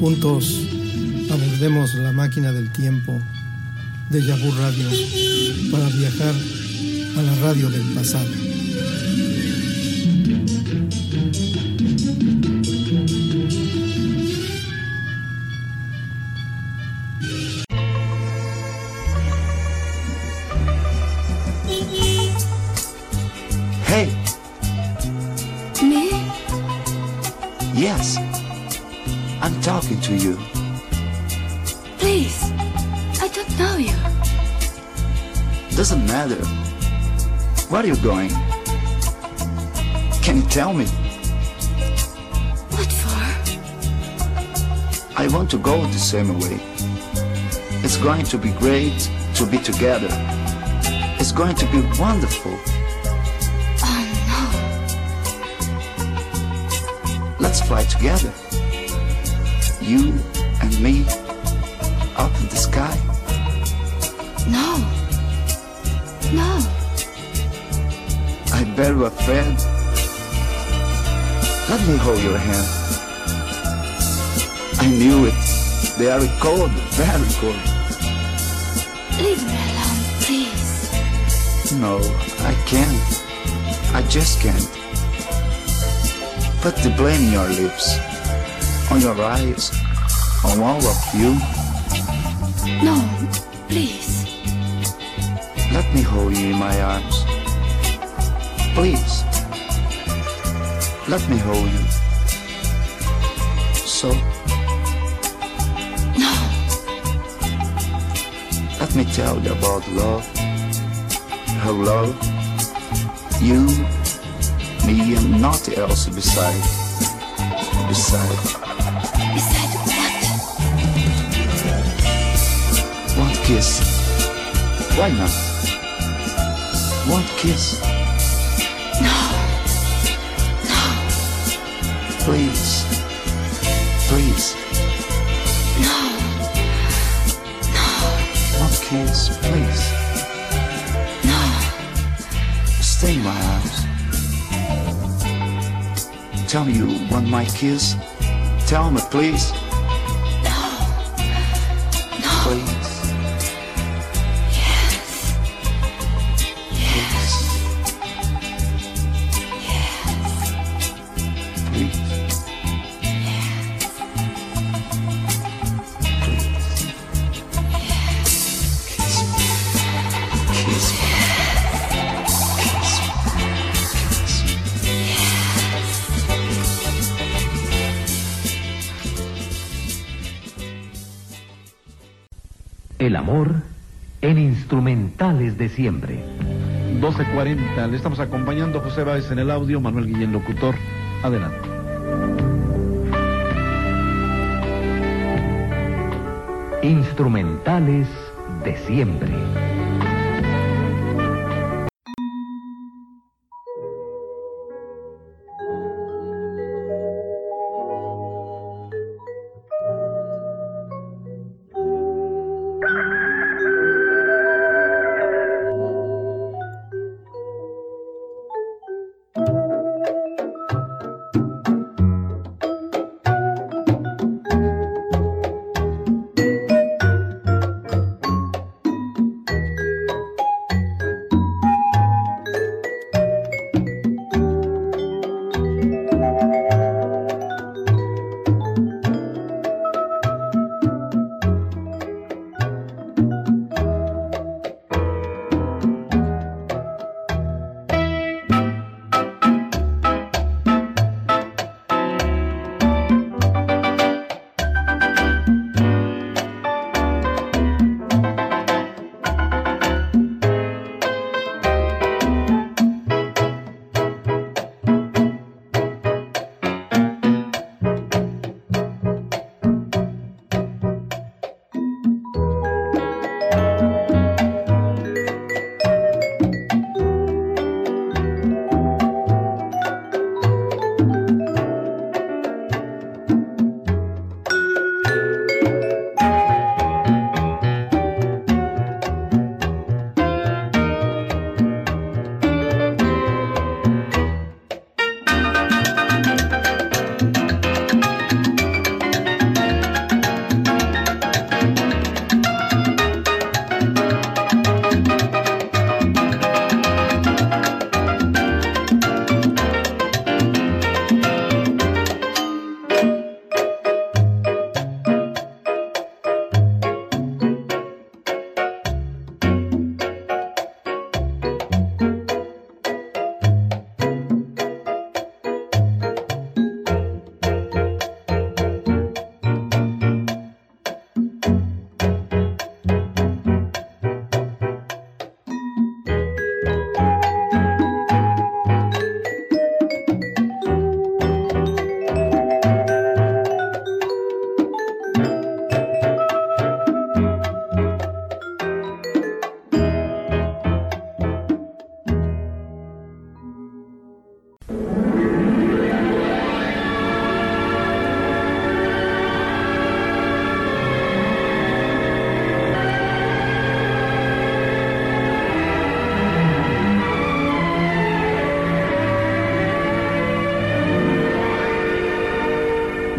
Juntos abordemos la máquina del tiempo de Yabu Radio para viajar a la radio del pasado. Hey. Me? Yes. I'm talking to you. Please, I don't know you. Doesn't matter. Where are you going? Can you tell me? What for? I want to go the same way. It's going to be great to be together. It's going to be wonderful. Oh no. Let's fly together. You and me up in the sky. No. No. I'm very afraid. Let me hold your hand. I knew it. They are cold, very cold. Leave me alone, please. No, I can't. I just can't. Put the blame in your lips, on your eyes, on all of you. No, please. Let me hold you in my arms. Please. Let me hold you. So. No. Let me tell you about love. How love. You, me, and nothing else beside. Beside what? One kiss. Why not? One kiss. No. No. Please. Please. No. No. One kiss, please. No. Stay in my arms. Tell me you want my kiss. Tell me, please. No. No. Please. Yes. Yes. Yes. Please. El amor en Instrumentales de Siempre. 12:40, le estamos acompañando a José Báez en el audio, Manuel Guillén locutor. Adelante. Instrumentales de Siempre.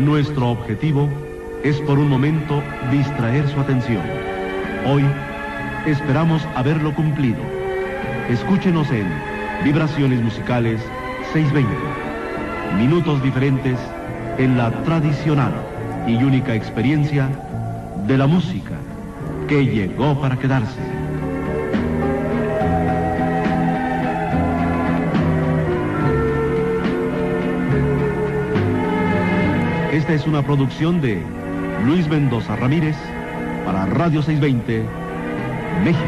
Nuestro objetivo es por un momento distraer su atención. Hoy esperamos haberlo cumplido. Escúchenos en Vibraciones Musicales 620. Minutos diferentes en la tradicional y única experiencia de la música que llegó para quedarse. Esta es una producción de Luis Mendoza Ramírez para Radio 620, México.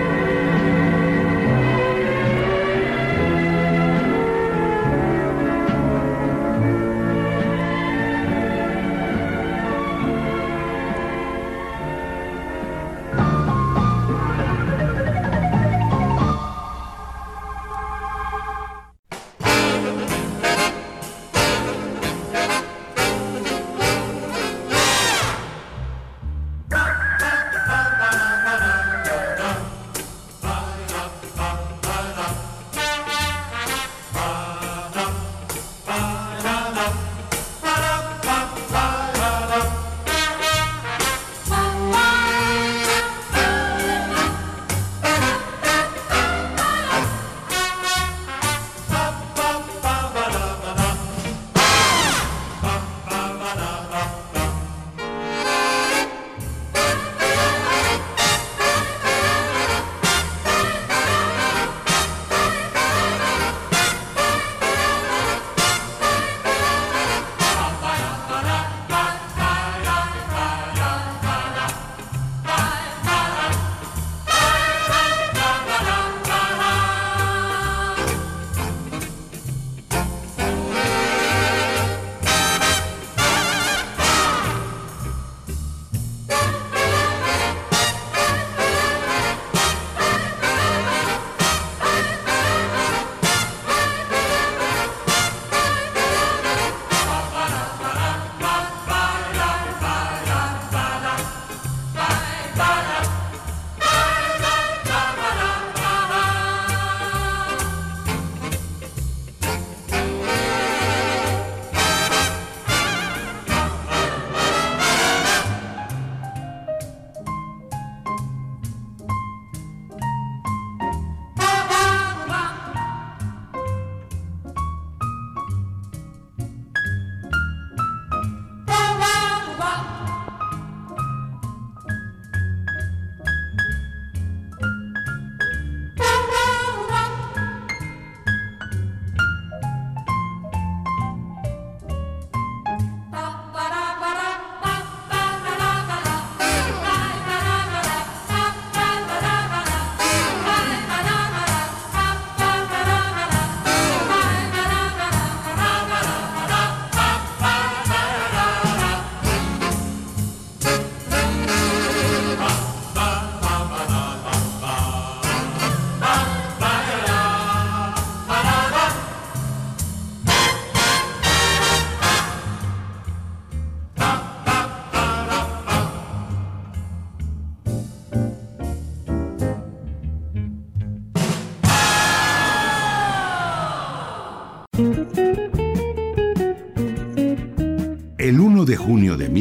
El 1 de junio de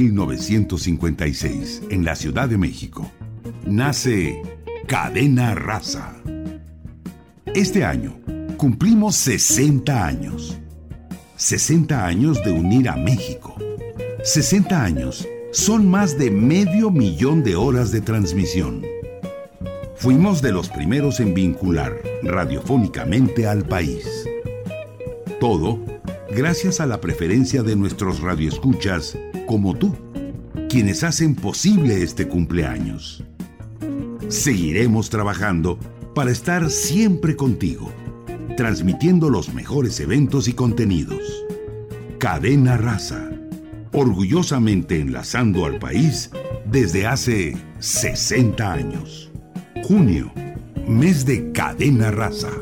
1956, en la Ciudad de México, nace Cadena Raza. Este año cumplimos 60 años. 60 años de unir a México. 60 años son más de 500,000 de horas de transmisión. Fuimos de los primeros en vincular radiofónicamente al país. Todo gracias a la preferencia de nuestros radioescuchas como tú, quienes hacen posible este cumpleaños. Seguiremos trabajando para estar siempre contigo, transmitiendo los mejores eventos y contenidos. Cadena Raza, orgullosamente enlazando al país desde hace 60 años. Junio, mes de Cadena Raza.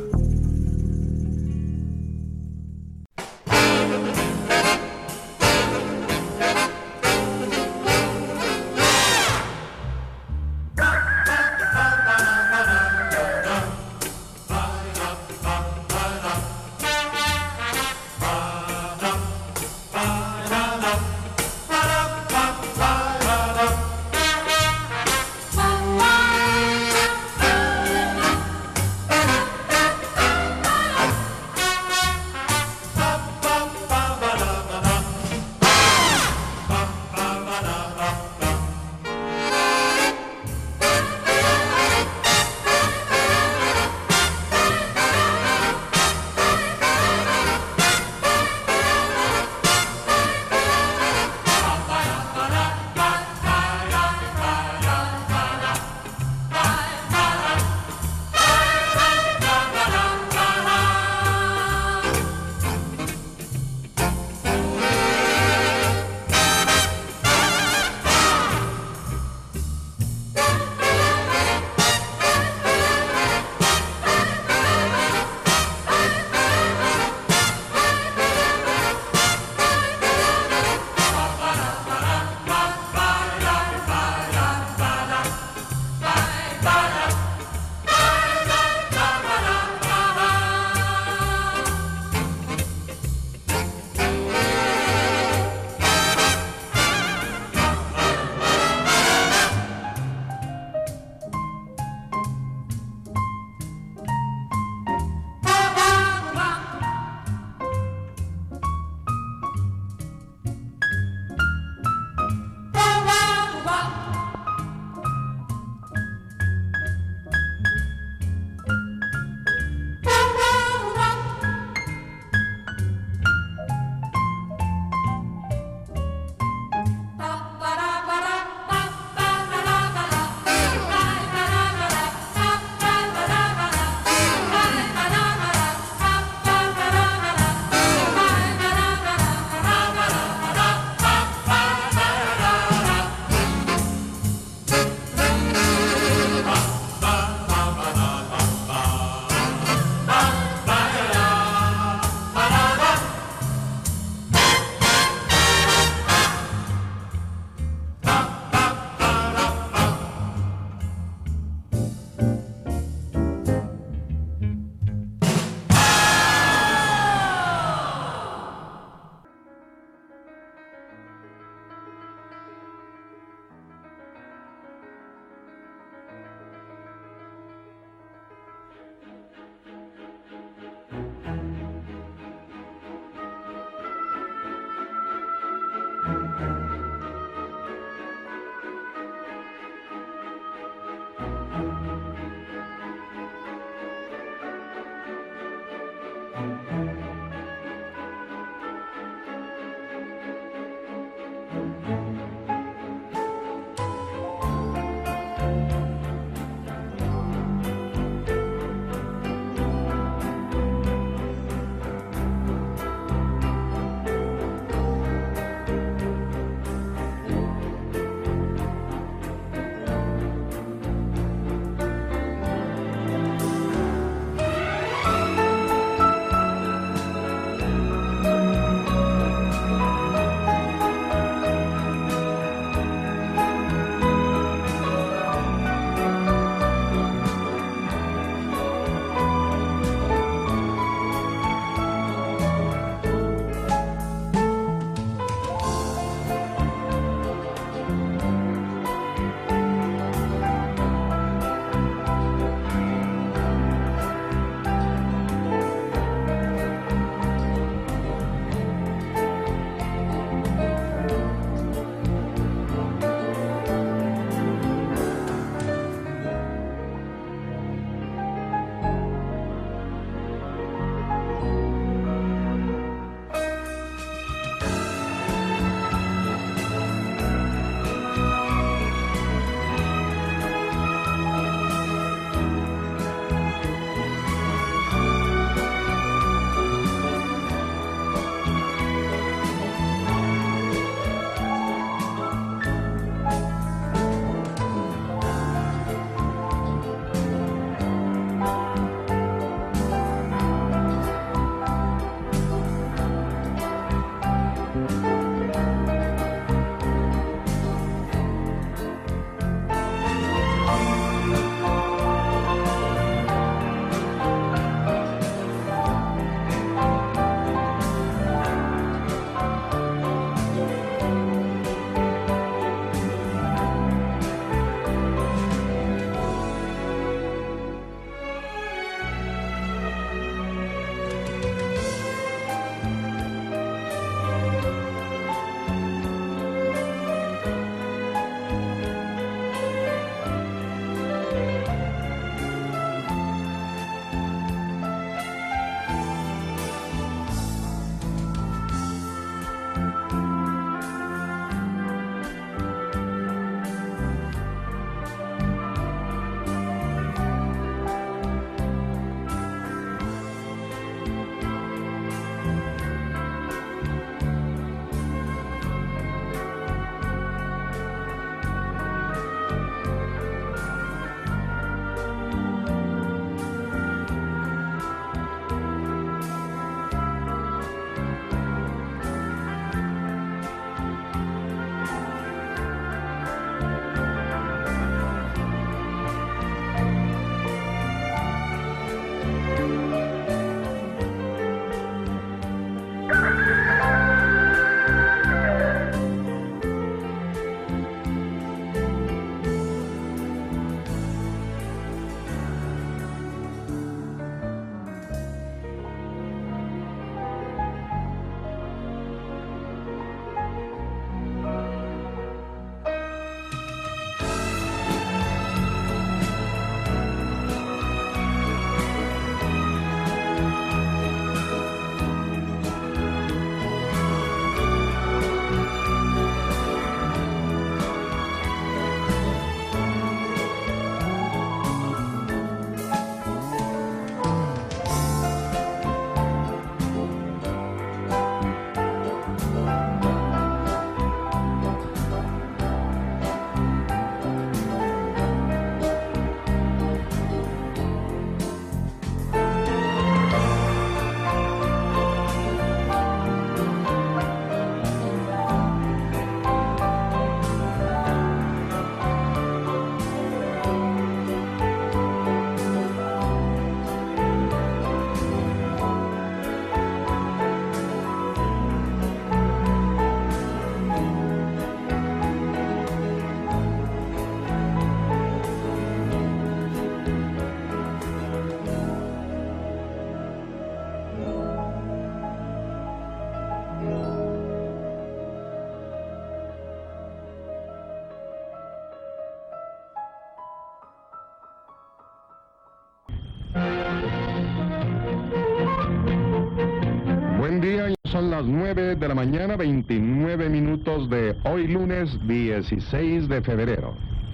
son las 9 de la mañana, 29 minutos de hoy lunes 16 de febrero.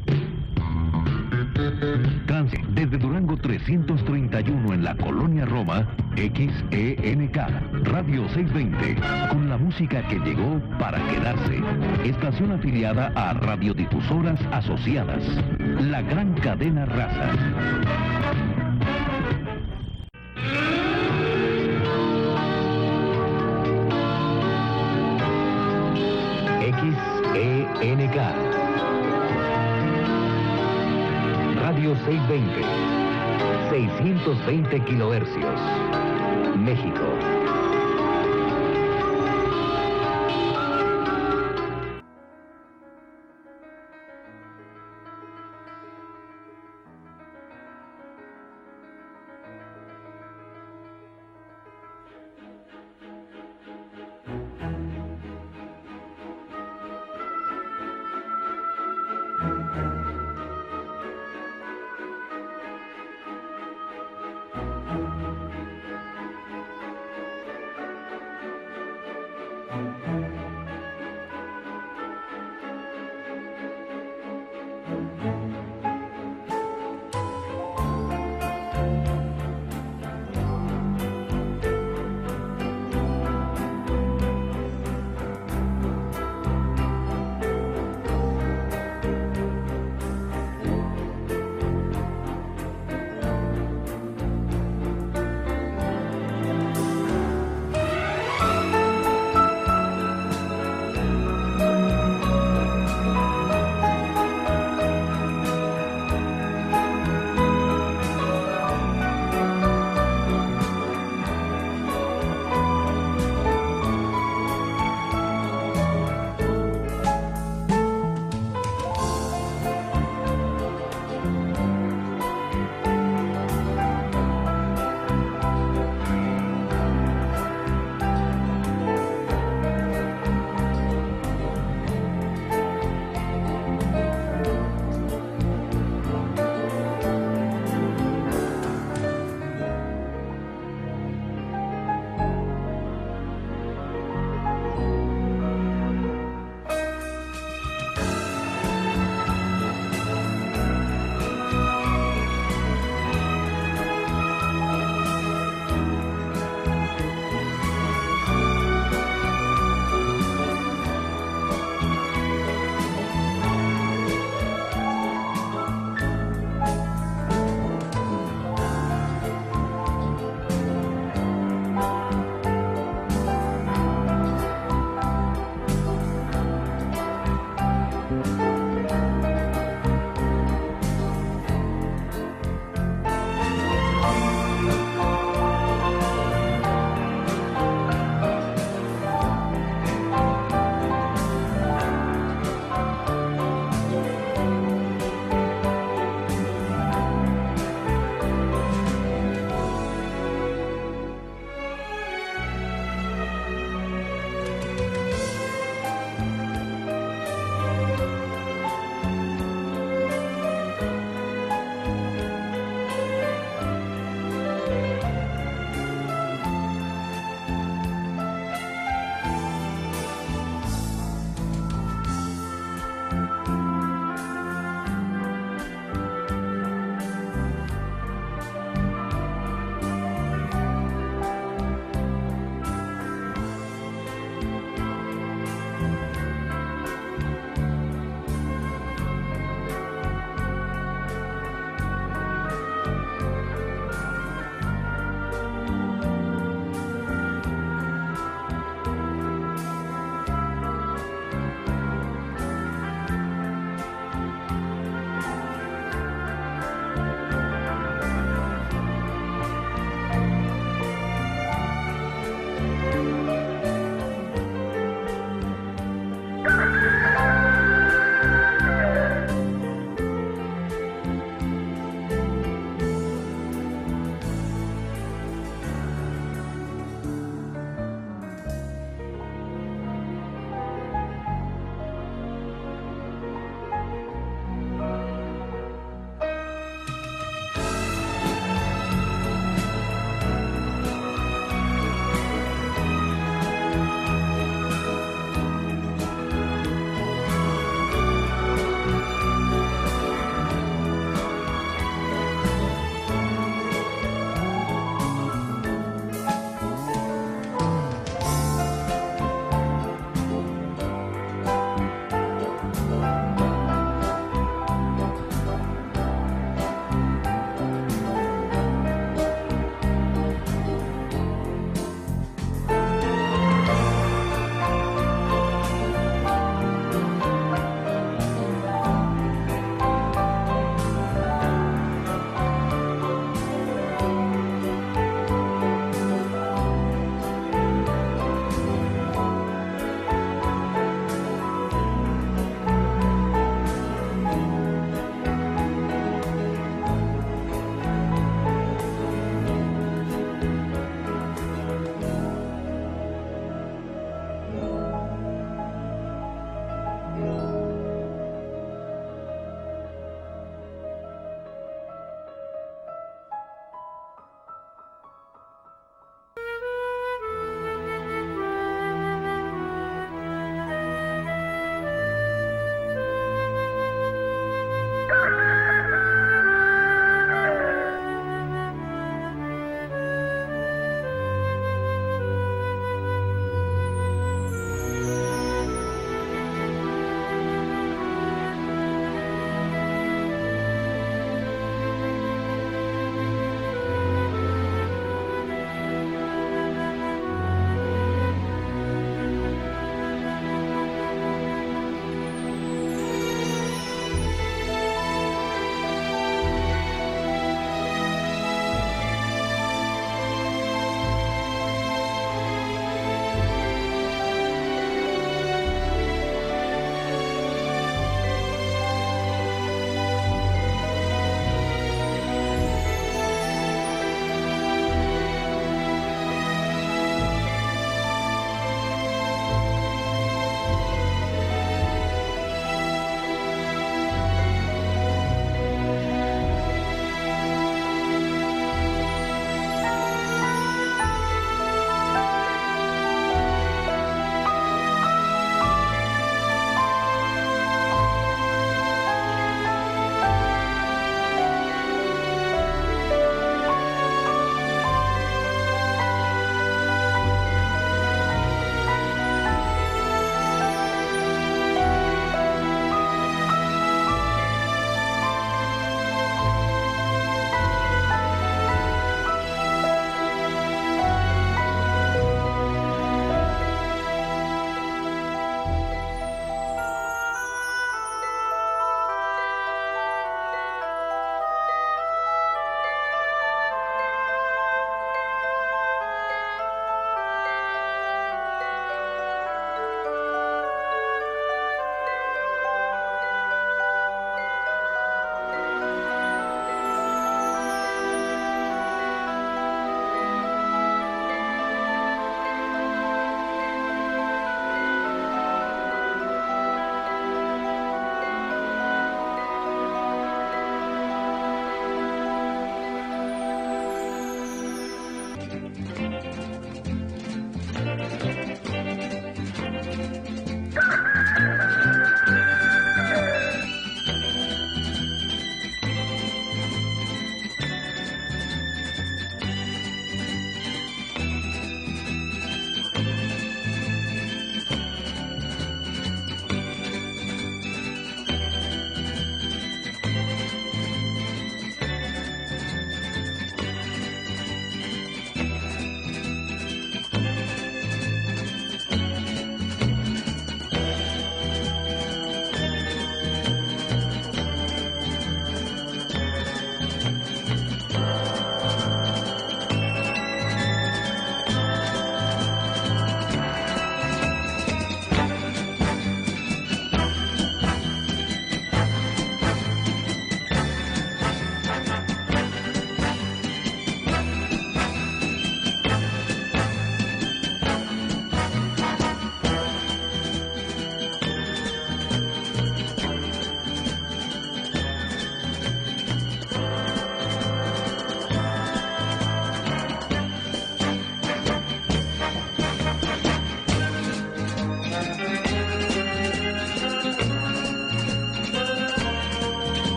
Desde Durango 331 en la Colonia Roma, XENK, Radio 620, con la música que llegó para quedarse. Estación afiliada a Radiodifusoras Asociadas, la gran cadena Raza. XENK, Radio 620, 620 kilohercios, México.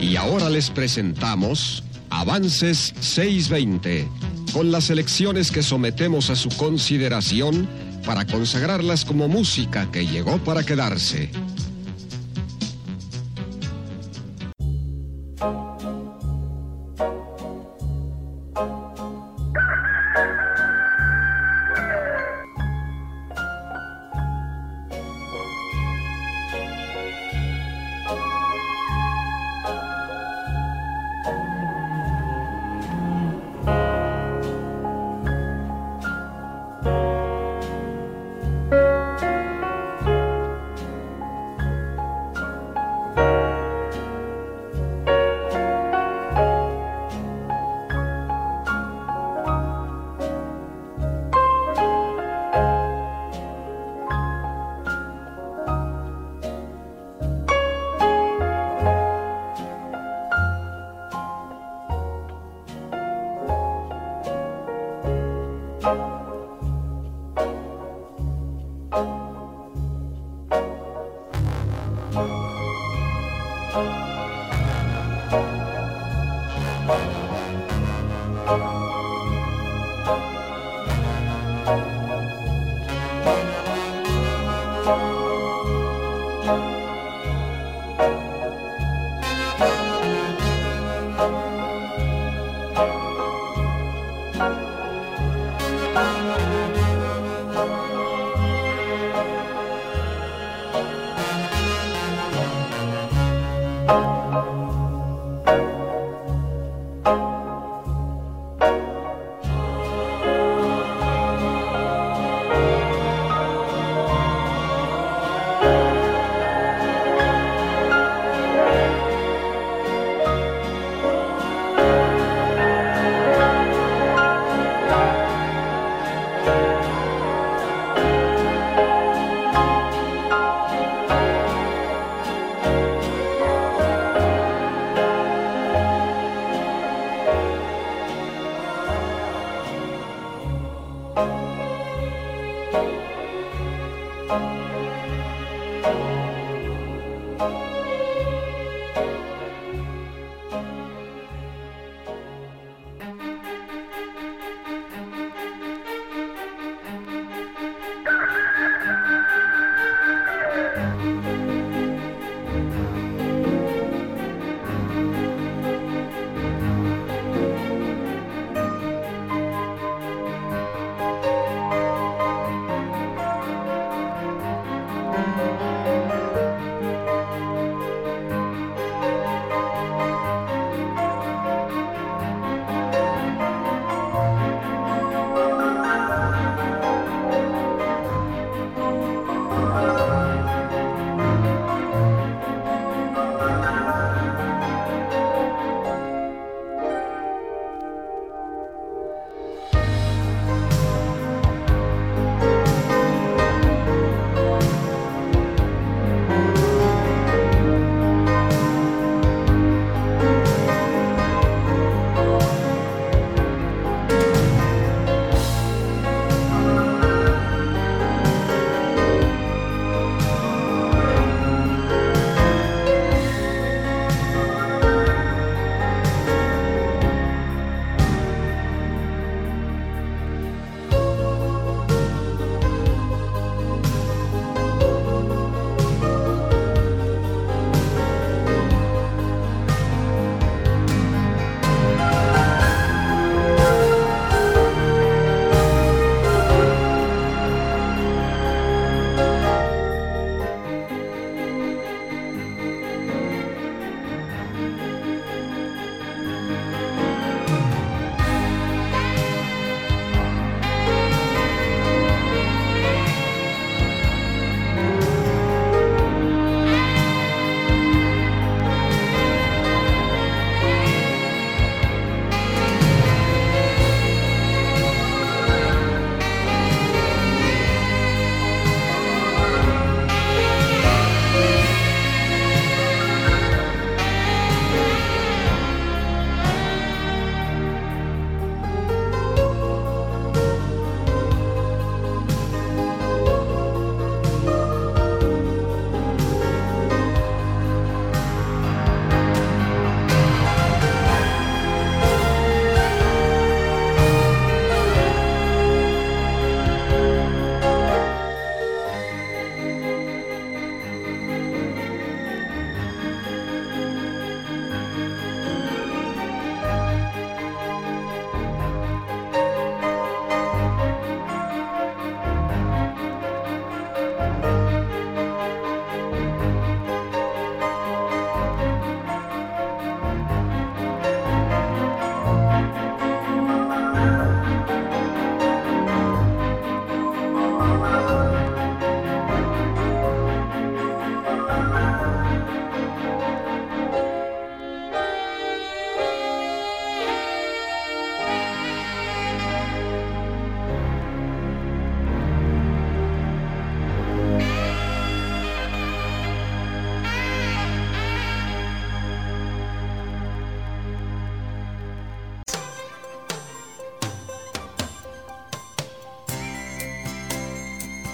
Y ahora les presentamos Avances 620, con las selecciones que sometemos a su consideración para consagrarlas como música que llegó para quedarse.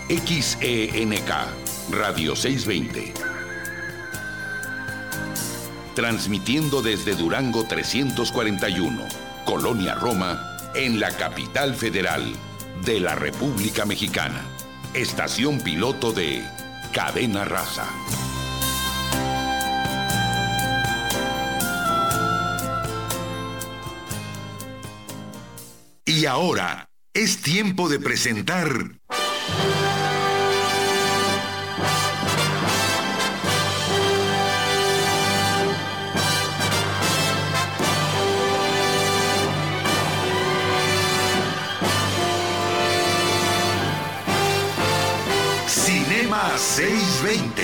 XENK, Radio 620. Transmitiendo desde Durango 341, Colonia Roma, en la capital federal de la República Mexicana. Estación piloto de Cadena Raza. Y ahora es tiempo de presentar Cinema 620.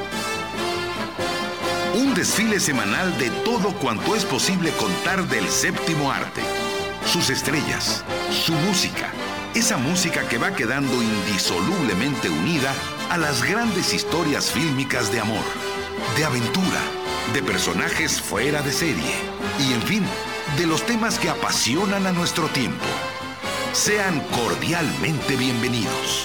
Un desfile semanal de todo cuanto es posible contar del séptimo arte. Sus estrellas, su música, esa música que va quedando indisolublemente unida a las grandes historias fílmicas de amor, de aventura, de personajes fuera de serie y, en fin, de los temas que apasionan a nuestro tiempo. Sean cordialmente bienvenidos.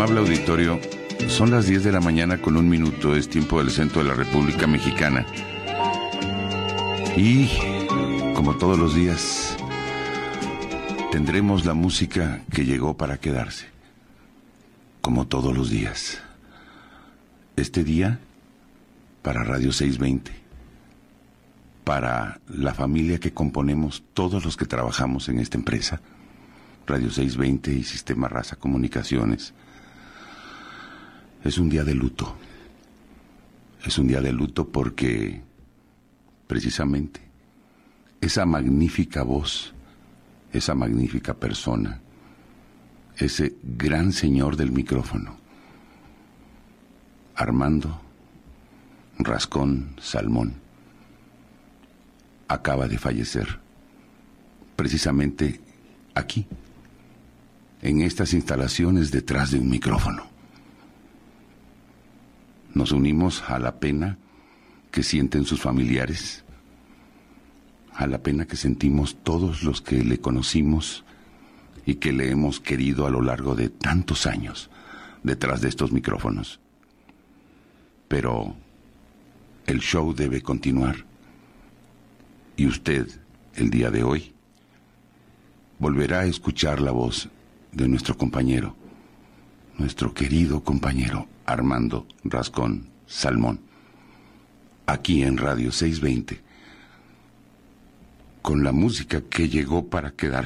amable auditorio, son las 10 de la mañana con 1 minuto, es tiempo del centro de la República Mexicana. Y, como todos los días, tendremos la música que llegó para quedarse. Como todos los días. Este día, para Radio 620, para la familia que componemos todos los que trabajamos en esta empresa, Radio 620 y Sistema Raza Comunicaciones. Es un día de luto. Es un día de luto porque, precisamente, esa magnífica voz, esa magnífica persona, ese gran señor del micrófono, Armando Rascón Salmón, acaba de fallecer, precisamente aquí, en estas instalaciones detrás de un micrófono. Nos unimos a la pena que sienten sus familiares, a la pena que sentimos todos los que le conocimos y que le hemos querido a lo largo de tantos años detrás de estos micrófonos. Pero el show debe continuar y usted, el día de hoy, volverá a escuchar la voz de nuestro compañero, nuestro querido compañero Armando Rascón Salmón, aquí en Radio 620, con la música que llegó para quedar.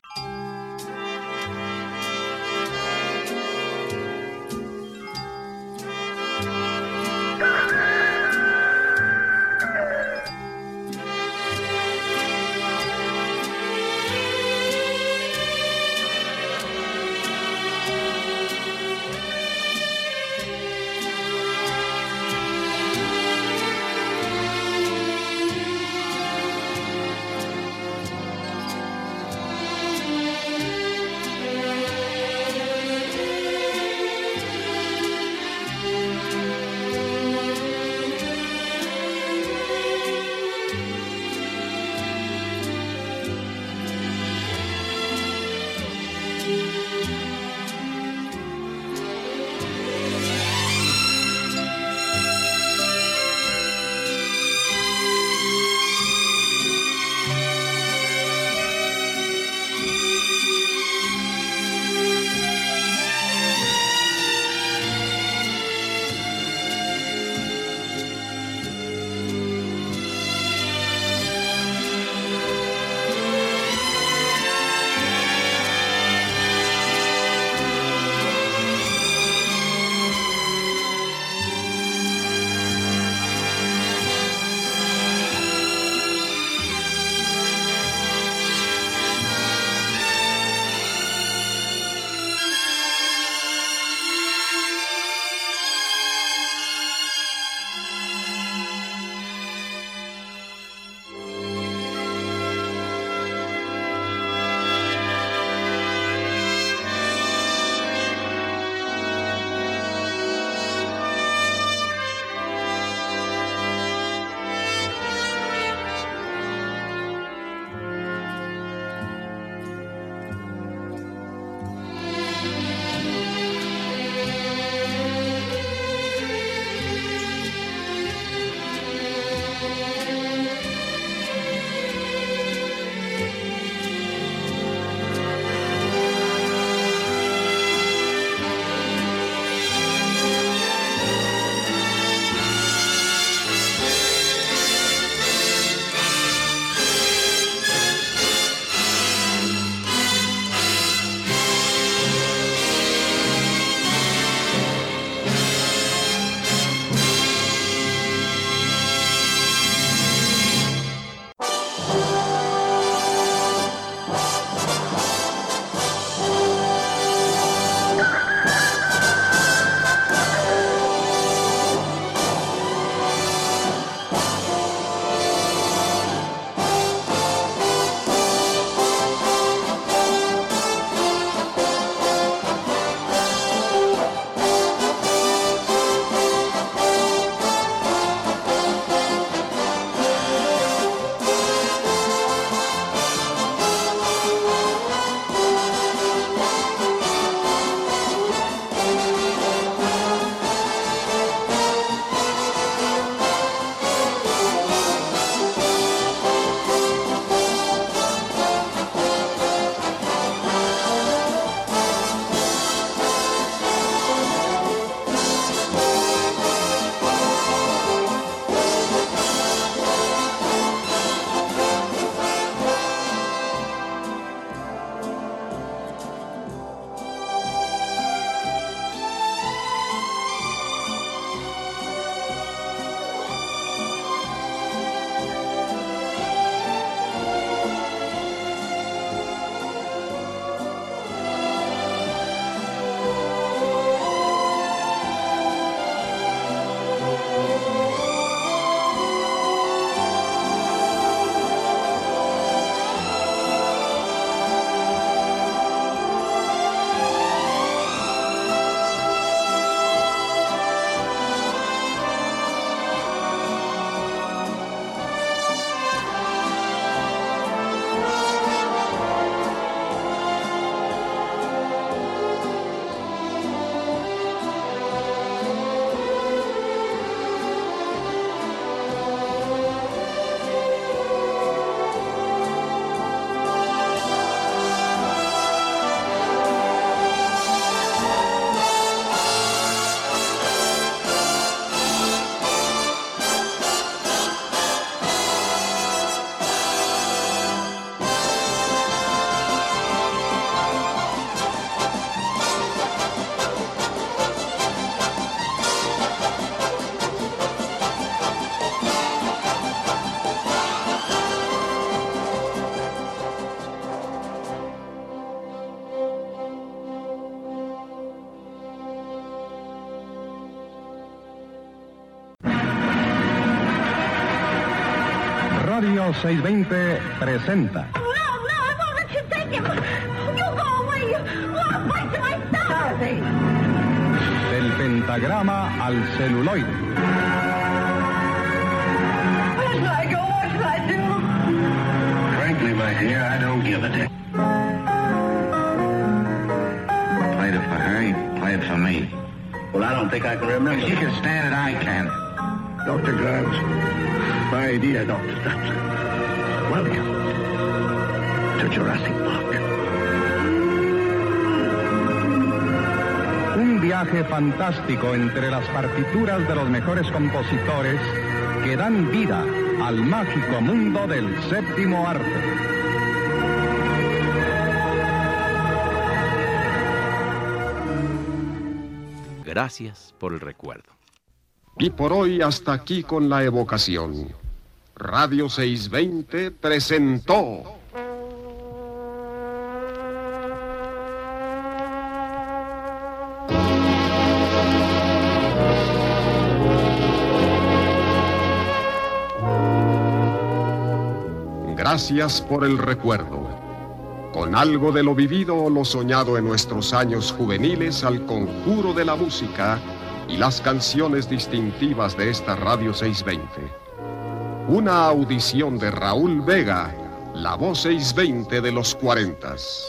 Radio 620 presenta. No, I won't let you take him. You go away. I'll fight till I die. Del pentagrama al celuloide. Where should I go? What should I do? Frankly, my dear, I don't give a damn. Played it for her, you played it for me. Well, I don't think I can remember. If she can stand it, I can. Dr. Grimes, my dear Dr. Stutzer, welcome to Jurassic Park. Un viaje fantástico entre las partituras de los mejores compositores que dan vida al mágico mundo del séptimo arte. Gracias por el recuerdo. Y por hoy hasta aquí con la evocación. Radio 620 presentó... Gracias por el recuerdo. Con algo de lo vivido o lo soñado en nuestros años juveniles al conjuro de la música y las canciones distintivas de esta Radio 620. Una audición de Raúl Vega, la voz 620 de los 40s.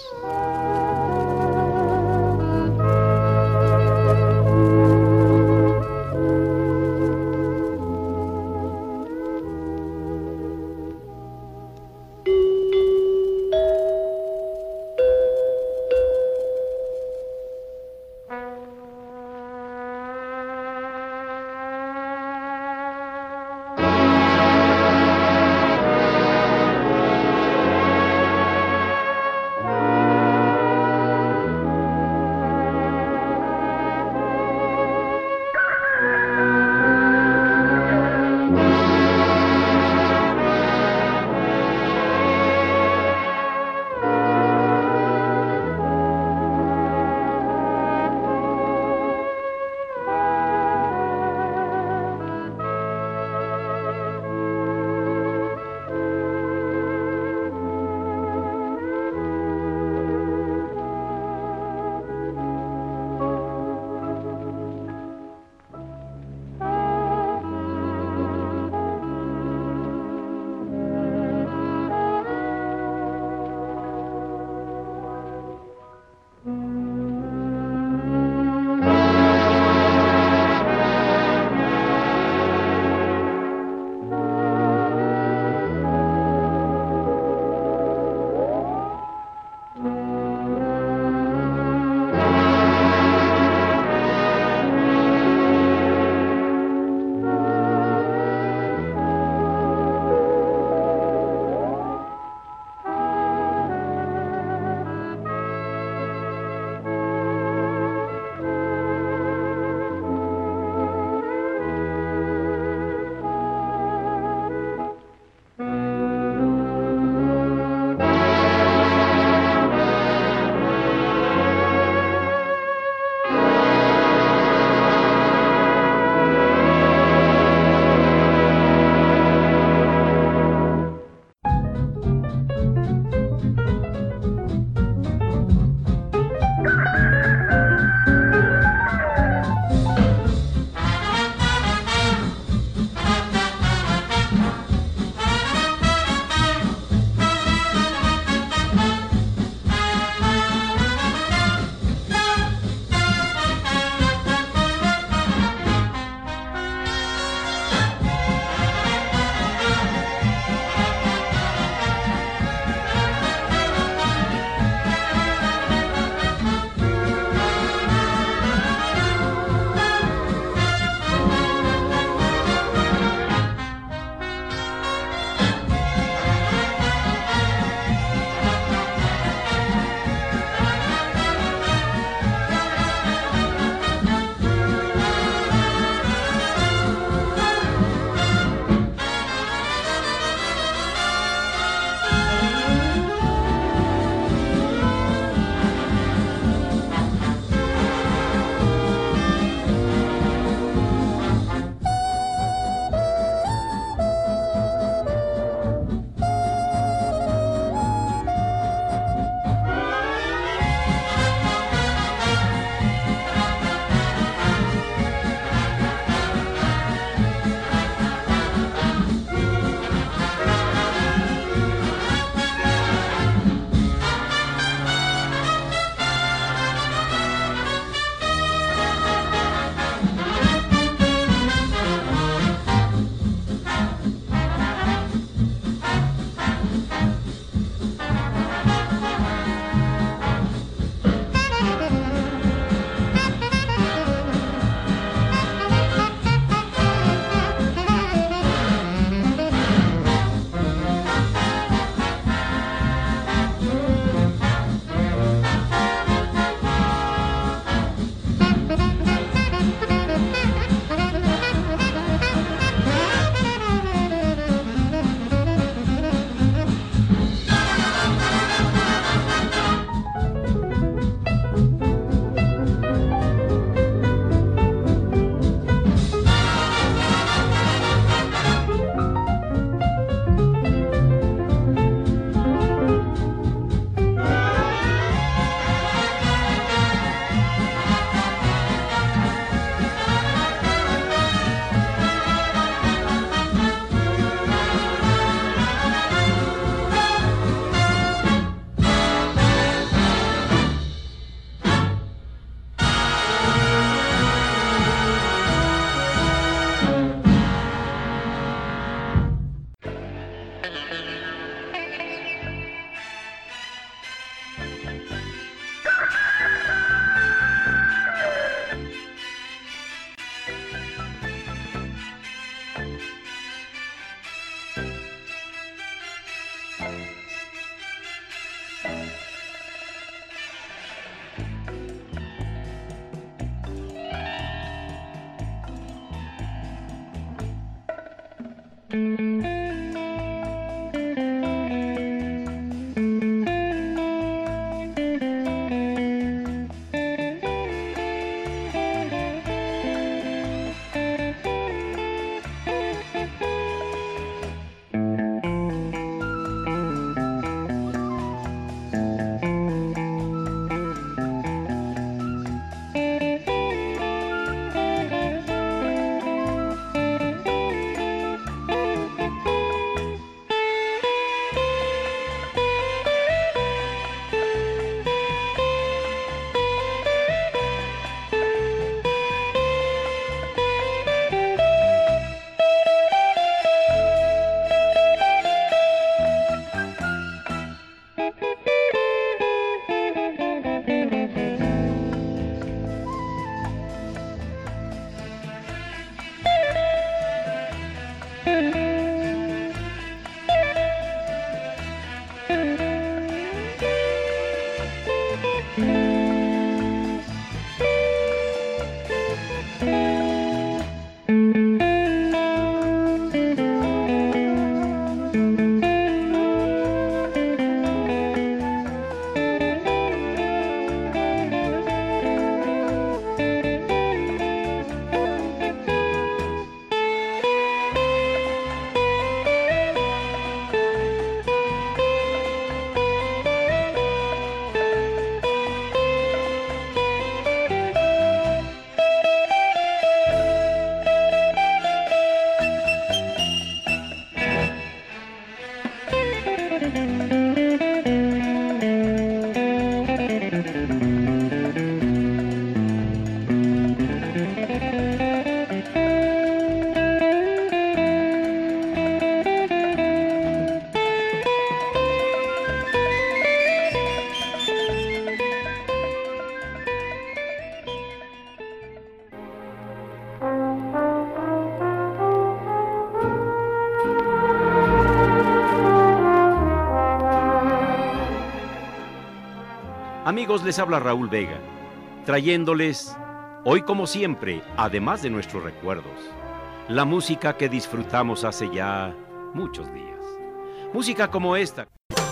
Amigos, les habla Raúl Vega, trayéndoles, hoy como siempre, además de nuestros recuerdos, la música que disfrutamos hace ya muchos días. Música como esta.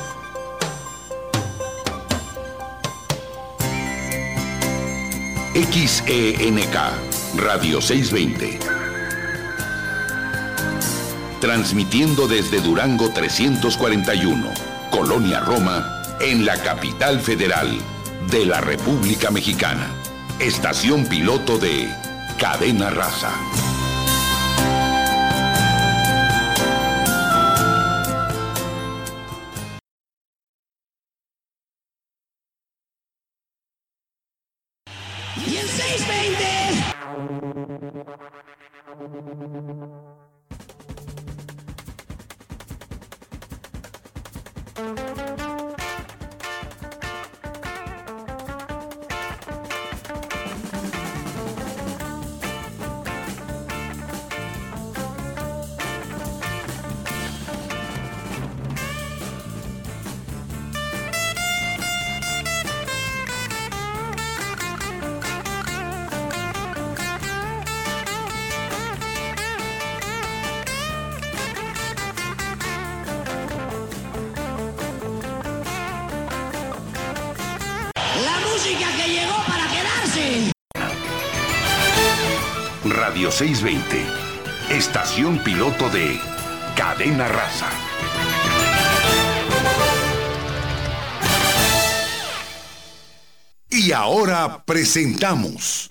XENK, Radio 620. Transmitiendo desde Durango 341, Colonia Roma, en la capital federal de la República Mexicana. Estación piloto de Cadena Raza. Y en 620. Música que llegó para quedarse. Radio 620, estación piloto de Cadena Raza. Y ahora presentamos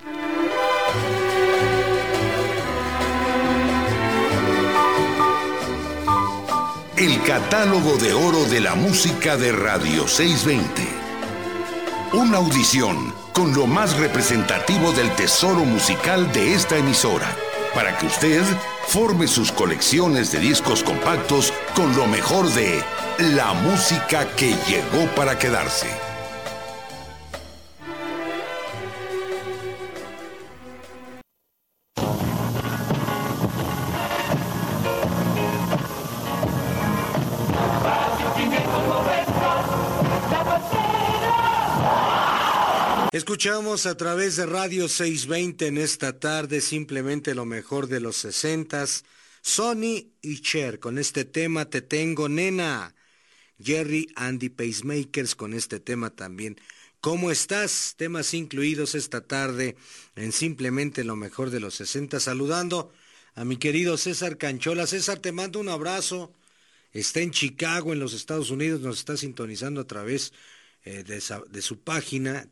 el catálogo de oro de la música de Radio 620. Una audición con lo más representativo del tesoro musical de esta emisora, para que usted forme sus colecciones de discos compactos con lo mejor de la música que llegó para quedarse. Escuchamos a través de Radio 620 en esta tarde simplemente lo mejor de los 60s, Sonny y Cher con este tema Te Tengo Nena. Jerry and the Pacemakers con este tema también. ¿Cómo estás? Temas incluidos esta tarde en Simplemente lo mejor de los 60. Saludando a mi querido César Canchola. César, te mando un abrazo. Está en Chicago, en los Estados Unidos. Nos está sintonizando a través de su página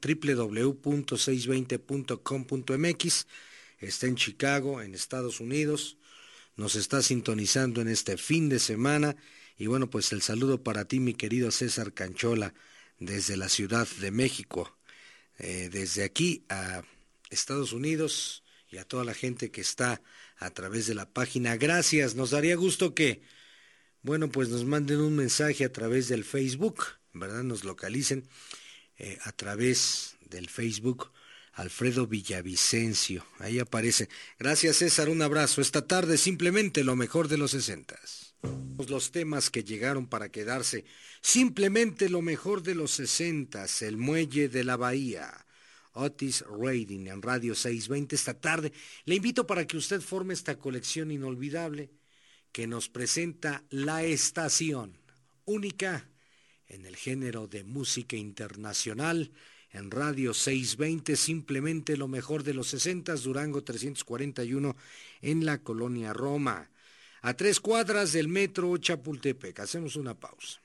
www.620.com.mx. Está en Chicago, en Estados Unidos. Nos está sintonizando en este fin de semana. Y bueno, pues el saludo para ti, mi querido César Canchola, desde la Ciudad de México. Desde aquí a Estados Unidos y a toda la gente que está a través de la página. Gracias, nos daría gusto que, bueno, pues nos manden un mensaje a través del Facebook, ¿verdad? Nos localicen a través del Facebook. Alfredo Villavicencio, ahí aparece. Gracias, César, un abrazo. Esta tarde Simplemente lo mejor de los 60. Los temas que llegaron para quedarse. Simplemente lo mejor de los 60, El Muelle de la Bahía. Otis Redding en Radio 620 esta tarde. Le invito para que usted forme esta colección inolvidable que nos presenta la estación única en el género de música internacional. En Radio 620, Simplemente lo mejor de los 60, Durango 341, en la Colonia Roma, a 3 cuadras del metro Chapultepec. Hacemos una pausa.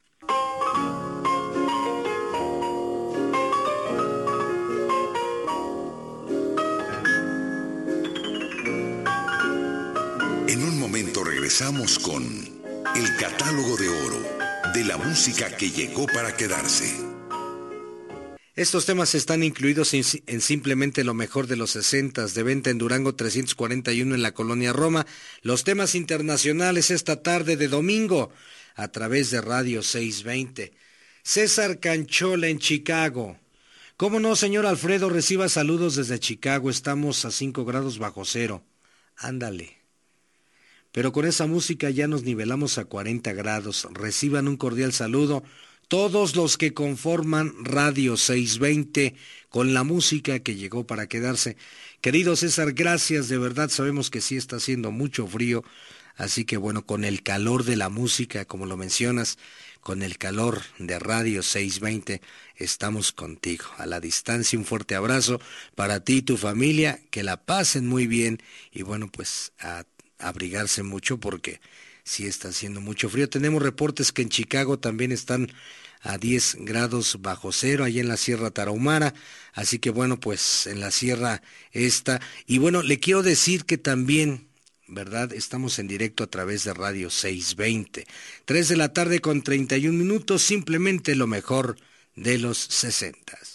En un momento regresamos con el catálogo de oro de la música que llegó para quedarse. Estos temas están incluidos en Simplemente lo mejor de los 60, de venta en Durango 341 en la Colonia Roma. Los temas internacionales esta tarde de domingo a través de Radio 620. César Canchola en Chicago. ¿Cómo no, señor Alfredo? Reciba saludos desde Chicago. Estamos a 5 grados bajo cero. Ándale. Pero con esa música ya nos nivelamos a 40 grados. Reciban un cordial saludo todos los que conforman Radio 620 con la música que llegó para quedarse. Querido César, gracias, de verdad sabemos que sí está haciendo mucho frío, así que bueno, con el calor de la música, como lo mencionas, con el calor de Radio 620, estamos contigo. A la distancia, un fuerte abrazo para ti y tu familia, que la pasen muy bien y bueno, pues a abrigarse mucho porque sí está haciendo mucho frío. Tenemos reportes que en Chicago también están a 10 grados bajo cero, allá en la Sierra Tarahumara, así que bueno, pues en la Sierra esta. Y bueno, le quiero decir que también, ¿verdad? Estamos en directo a través de Radio 620. 3 de la tarde con 31 minutos, Simplemente lo mejor de los 60.